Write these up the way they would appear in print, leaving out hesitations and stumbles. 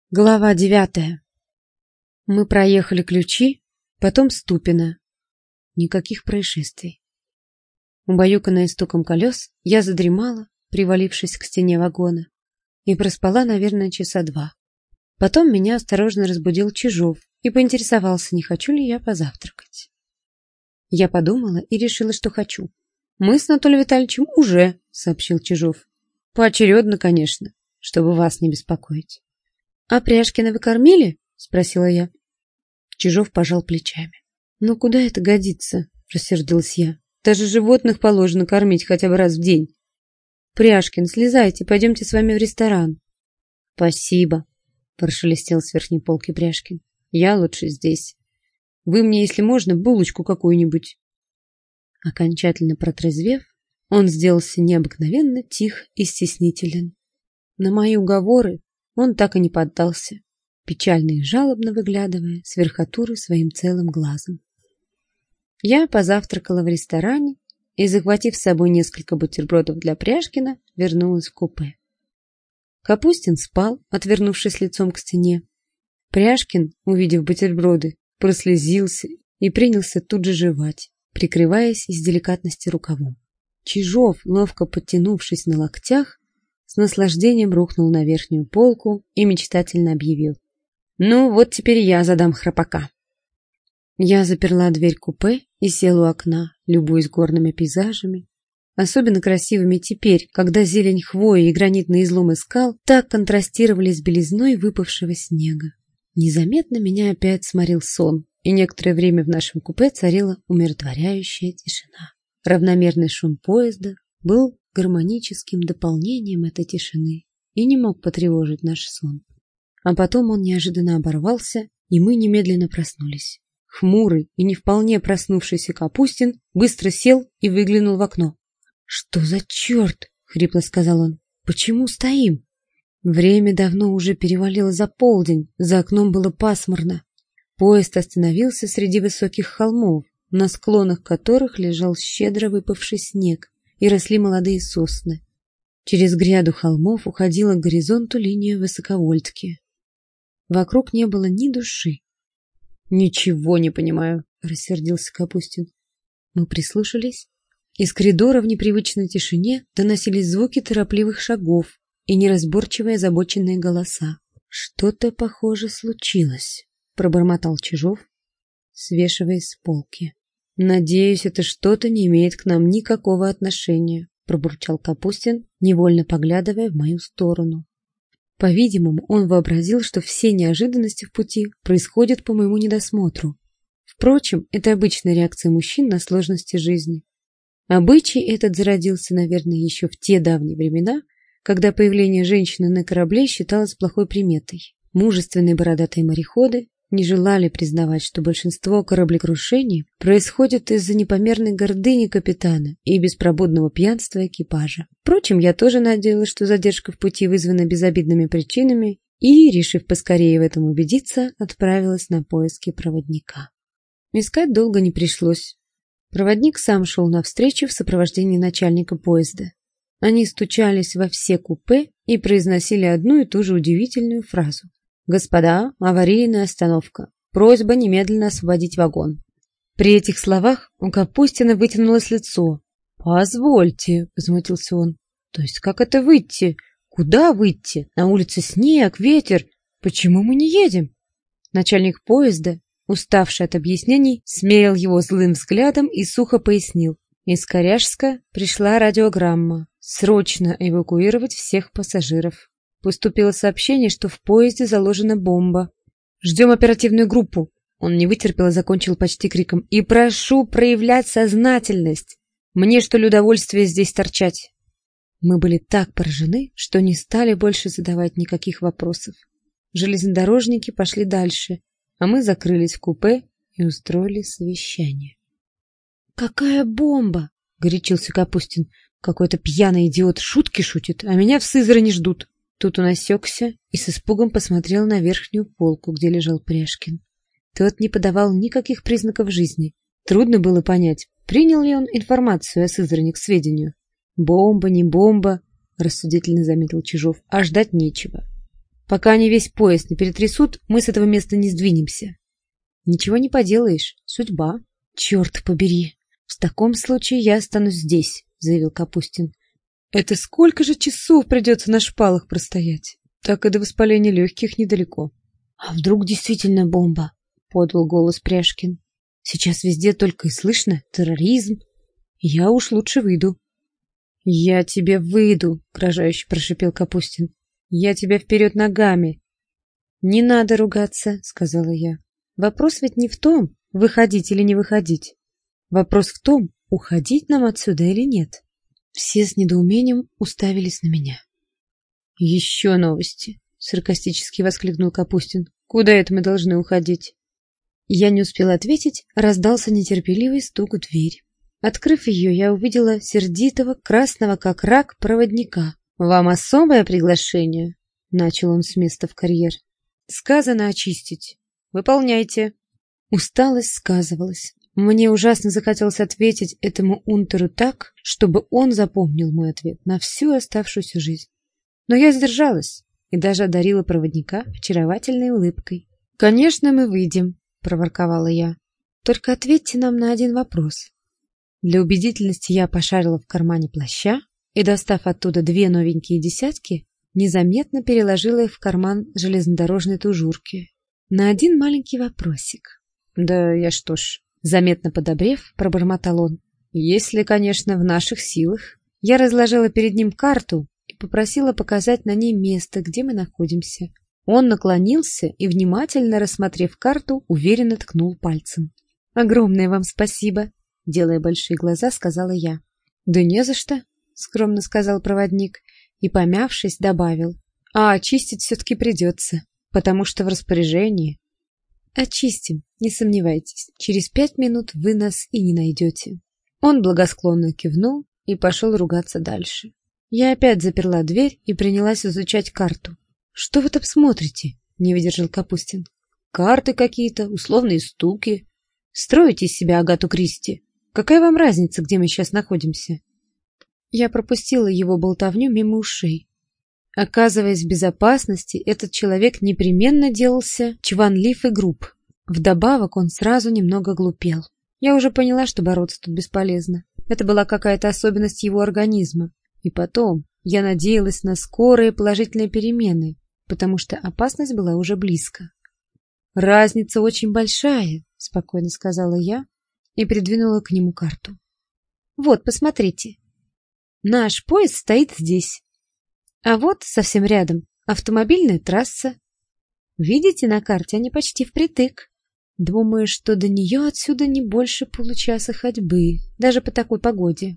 Глава 9. Мы проехали Ключи, потом Ступино. Никаких происшествий. Убаюканная стуком колес, я задремала, привалившись к стене вагона, и проспала, наверное, часа 2. Потом меня осторожно разбудил Чижов и поинтересовался, не хочу ли я позавтракать. Я подумала и решила, что хочу. «Мы с Анатолием Витальевичем уже», — сообщил Чижов. «Поочередно, конечно, чтобы вас не беспокоить». «А Пряшкина вы кормили?» — спросила я. Чижов пожал плечами. «Ну куда это годится?» — рассердилась я. «Даже животных положено кормить хотя бы раз в день». «Пряшкин, слезайте, пойдемте с вами в ресторан». «Спасибо», — прошелестел с верхней полки Пряшкин. «Я лучше здесь. Вы мне, если можно, булочку какую-нибудь». Окончательно протрезвев, он сделался необыкновенно тих и стеснителен. На мои уговоры он так и не поддался, печально и жалобно выглядывая с верхотуры своим целым глазом. Я позавтракала в ресторане и, захватив с собой несколько бутербродов для Пряшкина, вернулась в купе. Капустин спал, отвернувшись лицом к стене. Пряшкин, увидев бутерброды, прослезился и принялся тут же жевать, прикрываясь из деликатности рукавом. Чижов, ловко подтянувшись на локтях, с наслаждением рухнул на верхнюю полку и мечтательно объявил: «Ну, вот теперь я задам храпака». Я заперла дверь купе и села у окна, любуясь горными пейзажами, особенно красивыми теперь, когда зелень хвои и гранитные изломы скал так контрастировали с белизной выпавшего снега. Незаметно меня опять сморил сон, и некоторое время в нашем купе царила умиротворяющая тишина. Равномерный шум поезда был гармоническим дополнением этой тишины и не мог потревожить наш сон. А потом он неожиданно оборвался, и мы немедленно проснулись. Хмурый и не вполне проснувшийся Капустин быстро сел и выглянул в окно. «Что за черт?» — хрипло сказал он. «Почему стоим?» Время давно уже перевалило за полдень, за окном было пасмурно. Поезд остановился среди высоких холмов, на склонах которых лежал щедро выпавший снег, и росли молодые сосны. Через гряду холмов уходила к горизонту линия высоковольтки. Вокруг не было ни души. «Ничего не понимаю», — рассердился Капустин. Мы прислушались. Из коридора в непривычной тишине доносились звуки торопливых шагов и неразборчивые озабоченные голоса. «Что-то, похоже, случилось», — пробормотал Чижов, свешиваясь с полки. «Надеюсь, это что-то не имеет к нам никакого отношения», — пробурчал Капустин, невольно поглядывая в мою сторону. По-видимому, он вообразил, что все неожиданности в пути происходят по моему недосмотру. Впрочем, это обычная реакция мужчин на сложности жизни. Обычай этот зародился, наверное, еще в те давние времена, когда появление женщины на корабле считалось плохой приметой. Мужественные бородатые мореходы не желали признавать, что большинство кораблекрушений происходит из-за непомерной гордыни капитана и беспробудного пьянства экипажа. Впрочем, я тоже надеялась, что задержка в пути вызвана безобидными причинами, и, решив поскорее в этом убедиться, отправилась на поиски проводника. Искать долго не пришлось. Проводник сам шел навстречу в сопровождении начальника поезда. Они стучались во все купе и произносили одну и ту же удивительную фразу: «Господа, аварийная остановка. Просьба немедленно освободить вагон». При этих словах у Капустина вытянулось лицо. «Позвольте», — возмутился он. «То есть как это выйти? Куда выйти? На улице снег, ветер. Почему мы не едем?» Начальник поезда, уставший от объяснений, смерил его злым взглядом и сухо пояснил. Из Коряжска пришла радиограмма. Срочно эвакуировать всех пассажиров. Поступило сообщение, что в поезде заложена бомба. «Ждем оперативную группу!» Он не вытерпел и закончил почти криком. «И прошу проявлять сознательность! Мне, что ли, удовольствие здесь торчать?» Мы были так поражены, что не стали больше задавать никаких вопросов. Железнодорожники пошли дальше, а мы закрылись в купе и устроили совещание. «Какая бомба?» — горячился Капустин. «Какой-то пьяный идиот шутки шутит, а меня в Сызрани ждут». Тут он осекся и с испугом посмотрел на верхнюю полку, где лежал Пряшкин. Тот не подавал никаких признаков жизни. Трудно было понять, принял ли он информацию о Сызрани к сведению. «Бомба, не бомба», — рассудительно заметил Чижов, — «а ждать нечего». Пока они весь поезд не перетрясут, мы с этого места не сдвинемся. Ничего не поделаешь, судьба. Черт побери. В таком случае я останусь здесь, заявил Капустин. Это сколько же часов придется на шпалах простоять? Так и до воспаления легких недалеко. А вдруг действительно бомба? Подал голос Пряшкин. Сейчас везде только и слышно терроризм. Я уж лучше выйду. Я тебе выйду, угрожающе прошипел Капустин. Я тебя вперед ногами. Не надо ругаться, сказала я. Вопрос ведь не в том, выходить или не выходить. Вопрос в том, уходить нам отсюда или нет. Все с недоумением уставились на меня. Еще новости, саркастически воскликнул Капустин. Куда это мы должны уходить? Я не успела ответить, раздался нетерпеливый стук в дверь. Открыв ее, я увидела сердитого, красного как рак проводника. «Вам особое приглашение?» — начал он с места в карьер. «Сказано очистить. Выполняйте». Усталость сказывалась. Мне ужасно захотелось ответить этому унтеру так, чтобы он запомнил мой ответ на всю оставшуюся жизнь. Но я сдержалась и даже одарила проводника очаровательной улыбкой. «Конечно, мы выйдем», — проворковала я. «Только ответьте нам на один вопрос». Для убедительности я пошарила в кармане плаща и, достав оттуда 2 новенькие десятки, незаметно переложила их в карман железнодорожной тужурки. На один маленький вопросик. «Да я что ж», заметно подобрев, пробормотал он. «Если, конечно, в наших силах». Я разложила перед ним карту и попросила показать на ней место, где мы находимся. Он наклонился и, внимательно рассмотрев карту, уверенно ткнул пальцем. «Огромное вам спасибо», — делая большие глаза, сказала я. «Да не за что», — скромно сказал проводник и, помявшись, добавил. «А очистить все-таки придется, потому что в распоряжении». «Очистим, не сомневайтесь, через 5 минут вы нас и не найдете». Он благосклонно кивнул и пошел ругаться дальше. Я опять заперла дверь и принялась изучать карту. «Что вы там смотрите?» — не выдержал Капустин. «Карты какие-то, условные стуки. Строите из себя Агату Кристи. Какая вам разница, где мы сейчас находимся?» Я пропустила его болтовню мимо ушей. Оказываясь в безопасности, этот человек непременно делался чванлив и груб. Вдобавок он сразу немного глупел. Я уже поняла, что бороться тут бесполезно. Это была какая-то особенность его организма. И потом я надеялась на скорые положительные перемены, потому что опасность была уже близко. «Разница очень большая», — спокойно сказала я и придвинула к нему карту. «Вот, посмотрите. Наш поезд стоит здесь. А вот совсем рядом автомобильная трасса. Видите, на карте они почти впритык. Думаю, что до нее отсюда не больше получаса ходьбы, даже по такой погоде».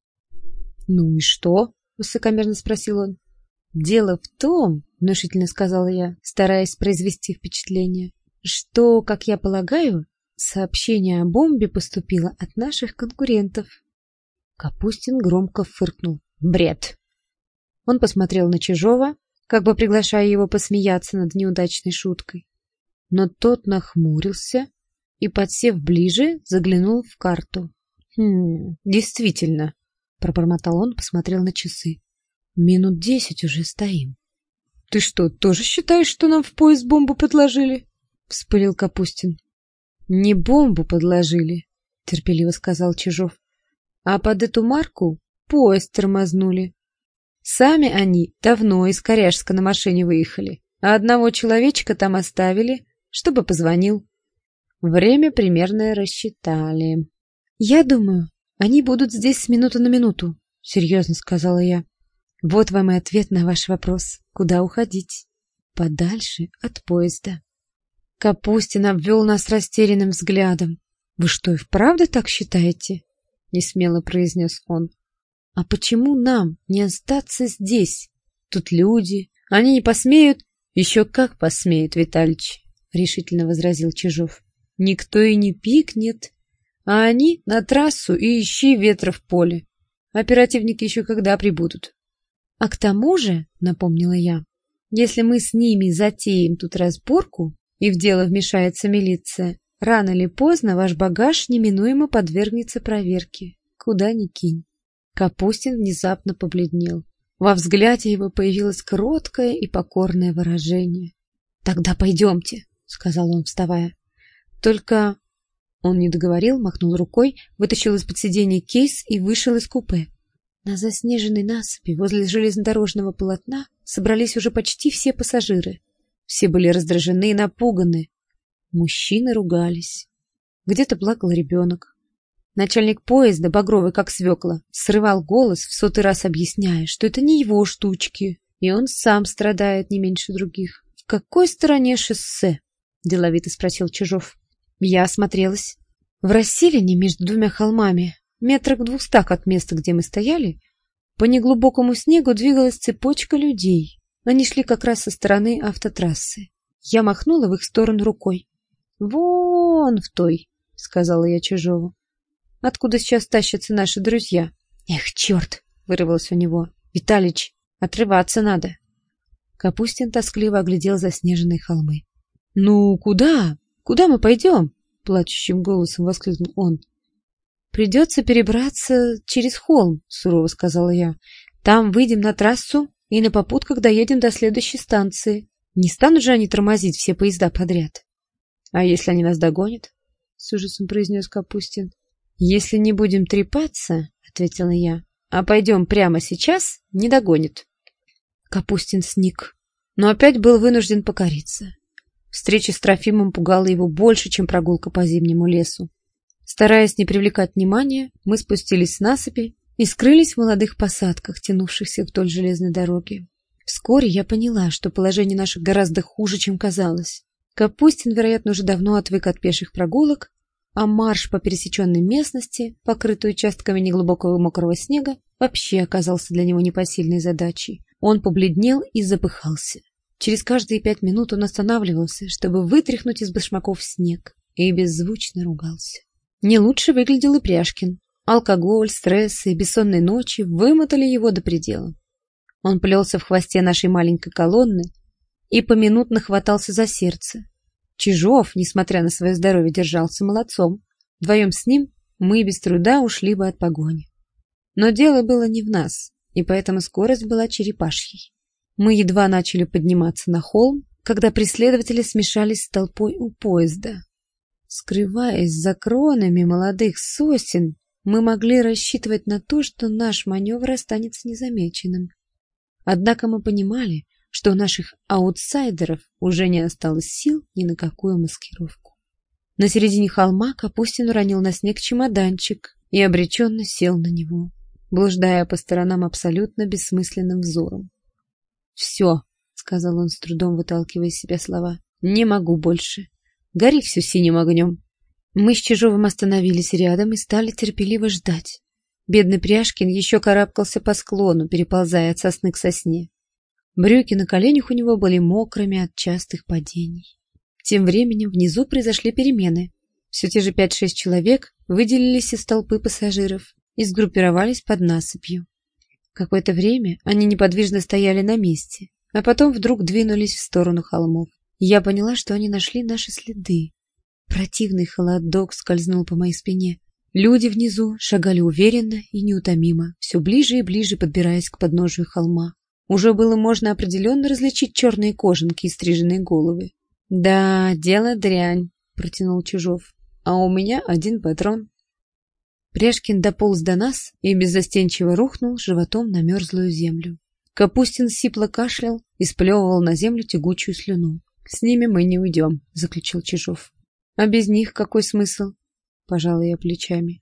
«Ну и что?» — высокомерно спросил он. «Дело в том, — внушительно сказала я, стараясь произвести впечатление, — что, как я полагаю, сообщение о бомбе поступило от наших конкурентов». Капустин громко фыркнул. «Бред!» Он посмотрел на Чижова, как бы приглашая его посмеяться над неудачной шуткой. Но тот нахмурился и, подсев ближе, заглянул в карту. Действительно, — пробормотал он, посмотрел на часы. Минут 10 уже стоим. — Ты что, тоже считаешь, что нам в поезд бомбу подложили? — вспылил Капустин. — Не бомбу подложили, — терпеливо сказал Чижов, — а под эту марку поезд тормознули. Сами они давно из Коряжска на машине выехали, а одного человечка там оставили, чтобы позвонил. Время примерно рассчитали. — Я думаю, они будут здесь с минуты на минуту, — серьезно сказала я. — Вот вам и ответ на ваш вопрос. Куда уходить? Подальше от поезда. Капустин обвел нас растерянным взглядом. — Вы что, и вправду так считаете? — несмело произнес он. — А почему нам не остаться здесь? Тут люди, они не посмеют. — Еще как посмеют, Виталич, — решительно возразил Чижов. — Никто и не пикнет. А они на трассу и ищи ветра в поле. Оперативники еще когда прибудут. — А к тому же, — напомнила я, — если мы с ними затеем тут разборку, и в дело вмешается милиция, рано или поздно ваш багаж неминуемо подвергнется проверке. Куда ни кинь. Капустин внезапно побледнел. Во взгляде его появилось кроткое и покорное выражение. «Тогда пойдемте», — сказал он, вставая. «Только...» Он не договорил, махнул рукой, вытащил из-под сиденья кейс и вышел из купе. На заснеженной насыпи возле железнодорожного полотна собрались уже почти все пассажиры. Все были раздражены и напуганы. Мужчины ругались. Где-то плакал ребенок. Начальник поезда, багровый как свекла, срывал голос, в 100-й раз объясняя, что это не его штучки, и он сам страдает не меньше других. — В какой стороне шоссе? — деловито спросил Чижов. Я осмотрелась. В расселине между двумя холмами, метрах в 200 от места, где мы стояли, по неглубокому снегу двигалась цепочка людей. Они шли как раз со стороны автотрассы. Я махнула в их сторону рукой. — Вон в той, — сказала я Чижову. — Откуда сейчас тащатся наши друзья? — Эх, черт! — вырвалось у него. — Виталич, отрываться надо. Капустин тоскливо оглядел заснеженные холмы. — Ну, куда? Куда мы пойдем? — плачущим голосом воскликнул он. — Придется перебраться через холм, — сурово сказала я. — Там выйдем на трассу и на попутках доедем до следующей станции. Не станут же они тормозить все поезда подряд. — А если они нас догонят? — с ужасом произнес Капустин. — Если не будем трепаться, — ответила я, — а пойдем прямо сейчас, не догонят. Капустин сник, но опять был вынужден покориться. Встреча с Трофимом пугала его больше, чем прогулка по зимнему лесу. Стараясь не привлекать внимания, мы спустились с насыпи и скрылись в молодых посадках, тянувшихся вдоль железной дороги. Вскоре я поняла, что положение наших гораздо хуже, чем казалось. Капустин, вероятно, уже давно отвык от пеших прогулок, а марш по пересеченной местности, покрытой участками неглубокого мокрого снега, вообще оказался для него непосильной задачей. Он побледнел и запыхался. Через каждые 5 минут он останавливался, чтобы вытряхнуть из башмаков снег, и беззвучно ругался. Не лучше выглядел и Пряжкин. Алкоголь, стрессы и бессонные ночи вымотали его до предела. Он плелся в хвосте нашей маленькой колонны и поминутно хватался за сердце. Чижов, несмотря на свое здоровье, держался молодцом. Вдвоем с ним мы без труда ушли бы от погони. Но дело было не в нас, и поэтому скорость была черепашьей. Мы едва начали подниматься на холм, когда преследователи смешались с толпой у поезда. Скрываясь за кронами молодых сосен, мы могли рассчитывать на то, что наш маневр останется незамеченным. Однако мы понимали, что у наших аутсайдеров уже не осталось сил ни на какую маскировку. На середине холма Капустин уронил на снег чемоданчик и обреченно сел на него, блуждая по сторонам абсолютно бессмысленным взором. «Все», — сказал он, с трудом выталкивая из себя слова, — «не могу больше. Гори все синим огнем». Мы с Чижовым остановились рядом и стали терпеливо ждать. Бедный Пряжкин еще карабкался по склону, переползая от сосны к сосне. Брюки на коленях у него были мокрыми от частых падений. Тем временем внизу произошли перемены. Все те же 5-6 человек выделились из толпы пассажиров и сгруппировались под насыпью. Какое-то время они неподвижно стояли на месте, а потом вдруг двинулись в сторону холмов. Я поняла, что они нашли наши следы. Противный холодок скользнул по моей спине. Люди внизу шагали уверенно и неутомимо, все ближе и ближе подбираясь к подножию холма. Уже было можно определенно различить черные кожанки и стриженные головы. — Да, дело дрянь, — протянул Чижов. — А у меня 1 патрон. Пряжкин дополз до нас и беззастенчиво рухнул животом на мерзлую землю. Капустин сипло кашлял и сплевывал на землю тягучую слюну. — С ними мы не уйдем, — заключил Чижов. — А без них какой смысл? — пожала я плечами.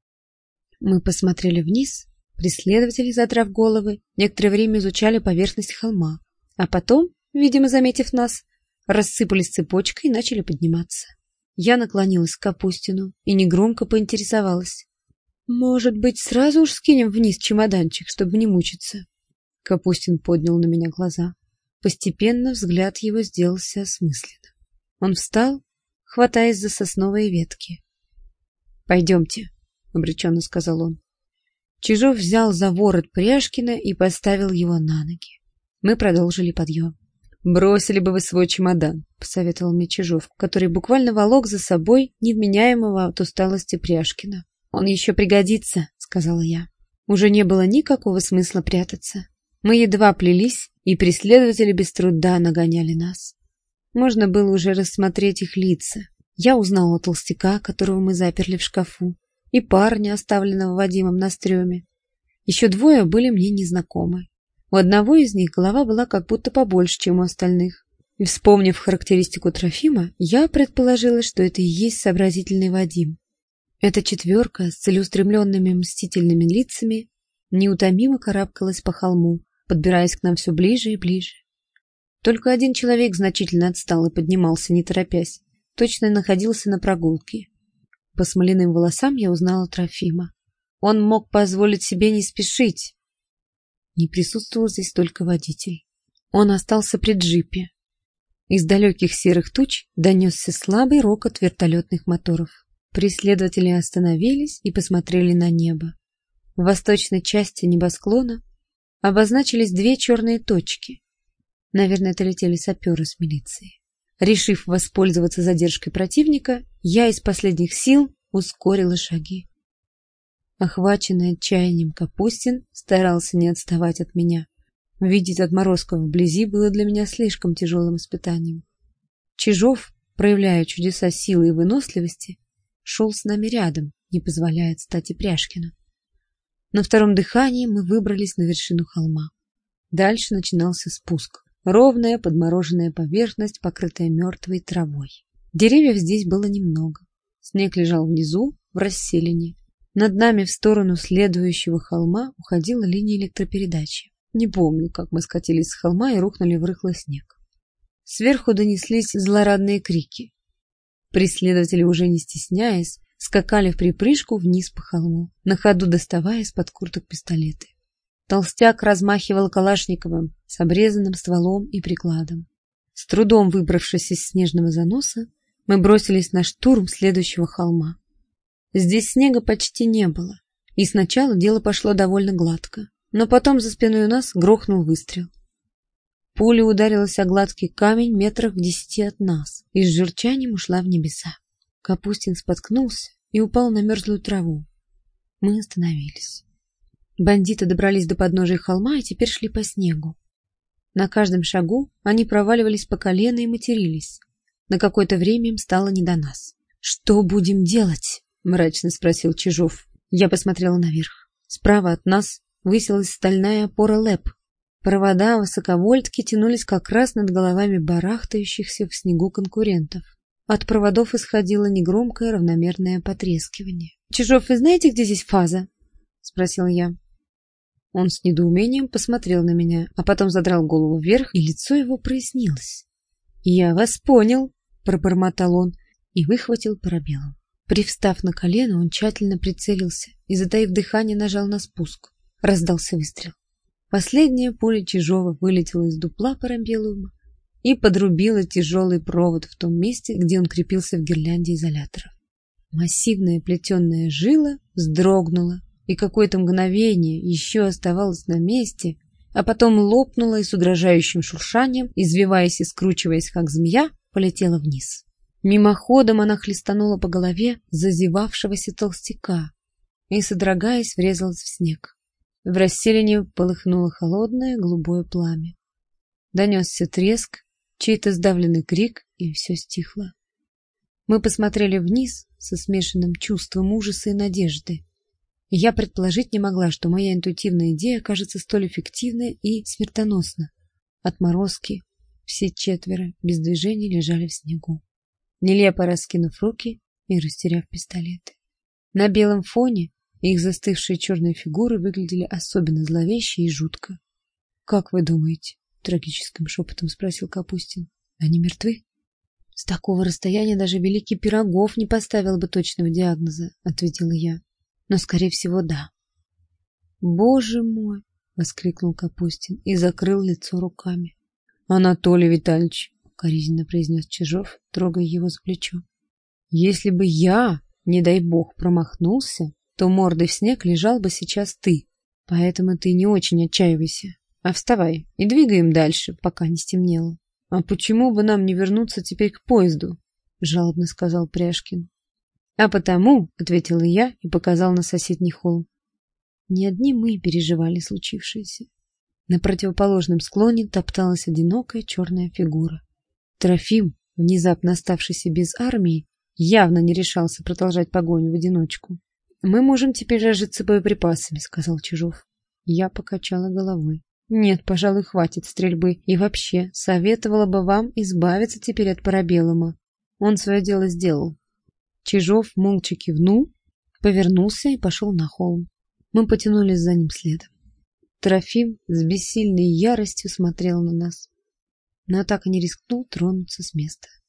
Мы посмотрели вниз. Преследователи, задрав головы, некоторое время изучали поверхность холма, а потом, видимо, заметив нас, рассыпались цепочкой и начали подниматься. Я наклонилась к Капустину и негромко поинтересовалась. «Может быть, сразу уж скинем вниз чемоданчик, чтобы не мучиться?» Капустин поднял на меня глаза. Постепенно взгляд его сделался осмысленным. Он встал, хватаясь за сосновые ветки. «Пойдемте», — обреченно сказал он. Чижов взял за ворот Пряжкина и поставил его на ноги. Мы продолжили подъем. «Бросили бы вы свой чемодан», — посоветовал мне Чижов, который буквально волок за собой невменяемого от усталости Пряжкина. «Он еще пригодится», — сказала я. Уже не было никакого смысла прятаться. Мы едва плелись, и преследователи без труда нагоняли нас. Можно было уже рассмотреть их лица. Я узнала толстяка, которого мы заперли в шкафу, и парня, оставленного Вадимом на стреме. Еще двое были мне незнакомы. У одного из них голова была как будто побольше, чем у остальных. И, вспомнив характеристику Трофима, я предположила, что это и есть сообразительный Вадим. Эта четверка с целеустремленными мстительными лицами неутомимо карабкалась по холму, подбираясь к нам все ближе и ближе. Только один человек значительно отстал и поднимался, не торопясь, точно находился на прогулке. По смоляным волосам я узнала Трофима. Он мог позволить себе не спешить. Не присутствовал здесь только водитель. Он остался при джипе. Из далеких серых туч донесся слабый рокот вертолетных моторов. Преследователи остановились и посмотрели на небо. В восточной части небосклона обозначились две черные точки. Наверное, это летели саперы с милицией. Решив воспользоваться задержкой противника, я из последних сил ускорила шаги. Охваченный отчаянием Капустин старался не отставать от меня. Видеть отморозков вблизи было для меня слишком тяжелым испытанием. Чижов, проявляя чудеса силы и выносливости, шел с нами рядом, не позволяя отстать и Пряшкину. На втором дыхании мы выбрались на вершину холма. Дальше начинался спуск. Ровная подмороженная поверхность, покрытая мертвой травой. Деревьев здесь было немного. Снег лежал внизу, в расселине. Над нами в сторону следующего холма уходила линия электропередачи. Не помню, как мы скатились с холма и рухнули в рыхлый снег. Сверху донеслись злорадные крики. Преследователи, уже не стесняясь, скакали вприпрыжку вниз по холму, на ходу доставая из-под курток пистолеты. Толстяк размахивал калашниковым с обрезанным стволом и прикладом. С трудом выбравшись из снежного заноса, мы бросились на штурм следующего холма. Здесь снега почти не было, и сначала дело пошло довольно гладко, но потом за спиной у нас грохнул выстрел. Пуля ударилась о гладкий камень метрах в 10 от нас и с журчанием ушла в небеса. Капустин споткнулся и упал на мерзлую траву. Мы остановились. Бандиты добрались до подножия холма и теперь шли по снегу. На каждом шагу они проваливались по колено и матерились. На какое-то время им стало не до нас. «Что будем делать?» — мрачно спросил Чижов. Я посмотрела наверх. Справа от нас высилась стальная опора ЛЭП. Провода высоковольтки тянулись как раз над головами барахтающихся в снегу конкурентов. От проводов исходило негромкое равномерное потрескивание. «Чижов, вы знаете, где здесь фаза?» — спросил я. Он с недоумением посмотрел на меня, а потом задрал голову вверх, и лицо его прояснилось. «Я вас понял», — пробормотал он и выхватил парабеллум. Привстав на колено, он тщательно прицелился и, затаив дыхание, нажал на спуск. Раздался выстрел. Последняя пуля Чижова вылетела из дупла парабеллума и подрубила тяжелый провод в том месте, где он крепился в гирлянде изоляторов. Массивная плетеная жила вздрогнула, и какое-то мгновение еще оставалась на месте, а потом лопнула и с угрожающим шуршанием, извиваясь и скручиваясь, как змея, полетела вниз. Мимоходом она хлестанула по голове зазевавшегося толстяка и, содрогаясь, врезалась в снег. В расселине полыхнуло холодное голубое пламя. Донесся треск, чей-то сдавленный крик, и все стихло. Мы посмотрели вниз со смешанным чувством ужаса и надежды. И я предположить не могла, что моя интуитивная идея окажется столь эффективной и смертоносна. Отморозки, все четверо, без движения лежали в снегу, нелепо раскинув руки и растеряв пистолеты. На белом фоне их застывшие черные фигуры выглядели особенно зловеще и жутко. — Как вы думаете? — трагическим шепотом спросил Капустин. — Они мертвы? — С такого расстояния даже великий Пирогов не поставил бы точного диагноза, — ответила я. — Но, скорее всего, да. — Боже мой! — воскликнул Капустин и закрыл лицо руками. — Анатолий Витальевич! — укоризненно произнес Чижов, трогая его за плечо. — Если бы я, не дай бог, промахнулся, то мордой в снег лежал бы сейчас ты. Поэтому ты не очень отчаивайся. А вставай и двигаем дальше, пока не стемнело. — А почему бы нам не вернуться теперь к поезду? — жалобно сказал Пряшкин. — А потому, — ответила я и показал на соседний холм. Не одни мы переживали случившееся. На противоположном склоне топталась одинокая черная фигура. Трофим, внезапно оставшийся без армии, явно не решался продолжать погоню в одиночку. «Мы можем теперь разжиться боеприпасами», — сказал Чижов. Я покачала головой. «Нет, пожалуй, хватит стрельбы. И вообще, советовала бы вам избавиться теперь от Парабеллума. Он свое дело сделал». Чижов молча кивнул, повернулся и пошел на холм. Мы потянулись за ним следом. Трофим с бессильной яростью смотрел на нас, но так и не рискнул тронуться с места.